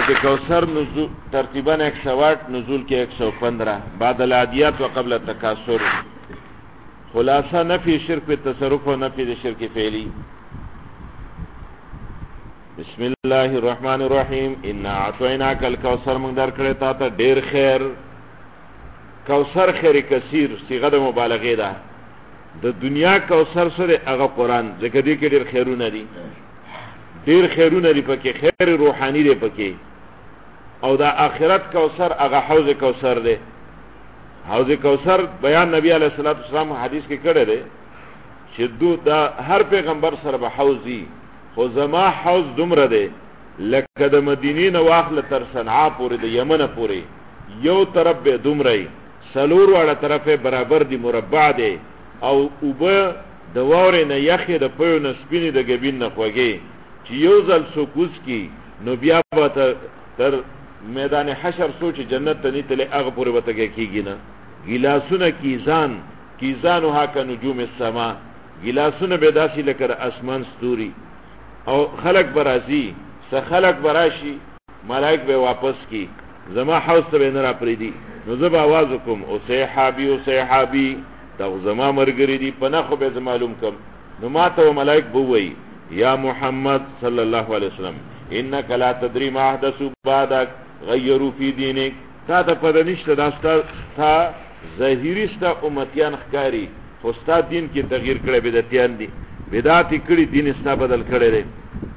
کوثر نزول ترتیباً 108 نزول کے 115 بعد العادیات و قبل التکاثر خلاصہ نفی شرک تصرف و نفی شرک فعلی بسم الله الرحمن الرحیم انا اعطیناک الکوثر من در کړه تا ته ډیر خیر کوثر خیر کثیر صيغه د مبالغه ده د دنیا کوثر سره هغه قران ځکه دې کې ډیر خیرونه دي ډیر خیرونه لري پکې خیر روحاني دی پکې او دا آخرت کوثر هغه حوض کوثر دی حوض کوثر بیان نبی علیہ الصلوۃ والسلام حدیث کې کړی دی چې دا هر پیغمبر سره به حوضي خو زما حوض دومره دی لکه د مدینې نه واخله تر صنعا پورې د یمن پورې یو طرف به دومره سلور واړه طرفه برابر دی مربع دی او اوبه د واورې نه یخې د پيو نه سپینې د ګبین نه خوږې چې یو ځل سوکوس کی نو بیا به تر میدان حشر سوچ جنت ته نیتلې هغه پورې به تګ کېږي نه ګیلاسونه کیزانو ها که نجوم السما ګیلاسونه به داسې لکه اسمان ستوري او خلق برازي څه خلق براشي ملائک به واپس کی زما حوض ته نه را پریدي نو زه به आवाज وکم او صحابي دا زما مرګري دي پنه خو به معلوم کم نو ماته ملائک بووي یا محمد صلی الله علیه وسلم انک لا تدری ما احدثوا بعدك غیروا فی دینک تا ته پد نشته داستا تا ظاهری ستا امتیان ښکاری خو ستا دین کې تغییر کړي بدعتیان دي بدعت کړي دین ستا بدل کړي دي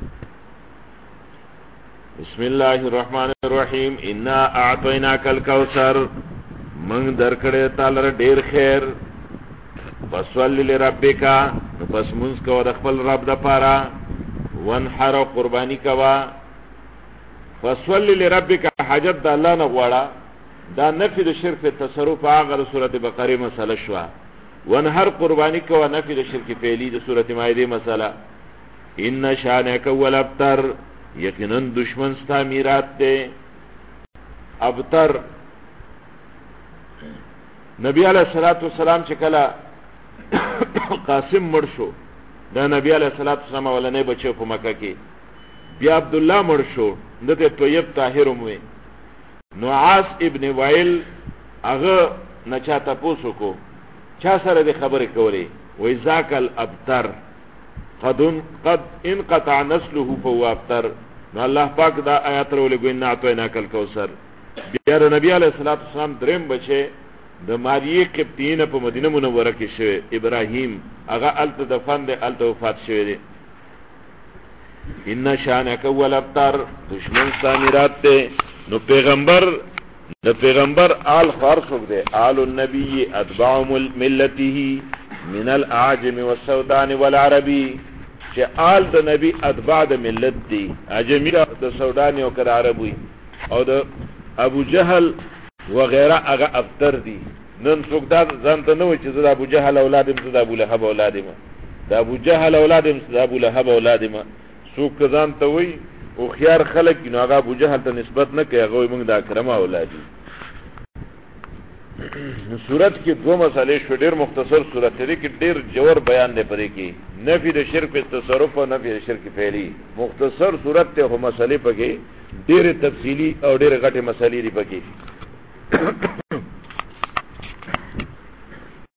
بسم الله الرحمن الرحیم انا اعطیناک الکوثر من درکړه تعالی ډیر خیر فصلی لربک پس منځ کو د خپل رب د پاره وانحر قربانی کوا فصلی لربک حاجت د الله نه غواړه دا نفی د شرک تصرف هغه سورته بقره مسله شو وانحر قربانی کوا نفی د شرک فعلی د سورته مائده مسله ان شانک ولابتر یقینا دشمن ستا میرات ده ابتر نبی علیہ الصلوۃ والسلام چې کله قاسم مړ شو دا نبی علیہ الصلوۃ والسلام ولنه بچو په مکه کې بیا عبد الله مړ شو دته طیب طاهر موي نعاس ابن وائل هغه نچا تاسو کو چا سره د خبرې کولې وای ذاکل ابتر قد انقطع نسله فهو ابتر نو الله پاک دا آیات ورولې ګوین اعطینا کل کوثر بیا نبی علیہ الصلوۃ والسلام دریم بچي د ماریه قبطین په مدینه منوره کې شوی ابراهیم هغه الت دفن ده الت وفات شوی دی ان شانک ولابتر دشمن سامرات ته نو پیغمبر آل خارصوک دے آل النبی اتباع ملته من الاعجم والسودان والعربی چه آل د نبی اتباع د ملت دی عجمی د سودانی او کر عربی او د ابو جهل وغیرہ اغا ابتر دی نن څوک دا ځان ته نو چې د ابو جهل اولادم د ابو لهب اولادم د ابو جهل اولادم د ابو لهب اولادم څوک ځان ته وای او خيار خلق نو هغه ابو جهل ته نسبت نه کوي هغه موږ د اکرمه اولادي سورت کې دوه مسالې شو ډېر مختصر سورت دی کې ډېر جوړ بیان دی پرې کې نفي د شرک په تصرف او نفي د شرک فعلی مختصر سورت ته هم مسالې پکې ډېر تفصیلی او ډېر غټه مسالې دی پکې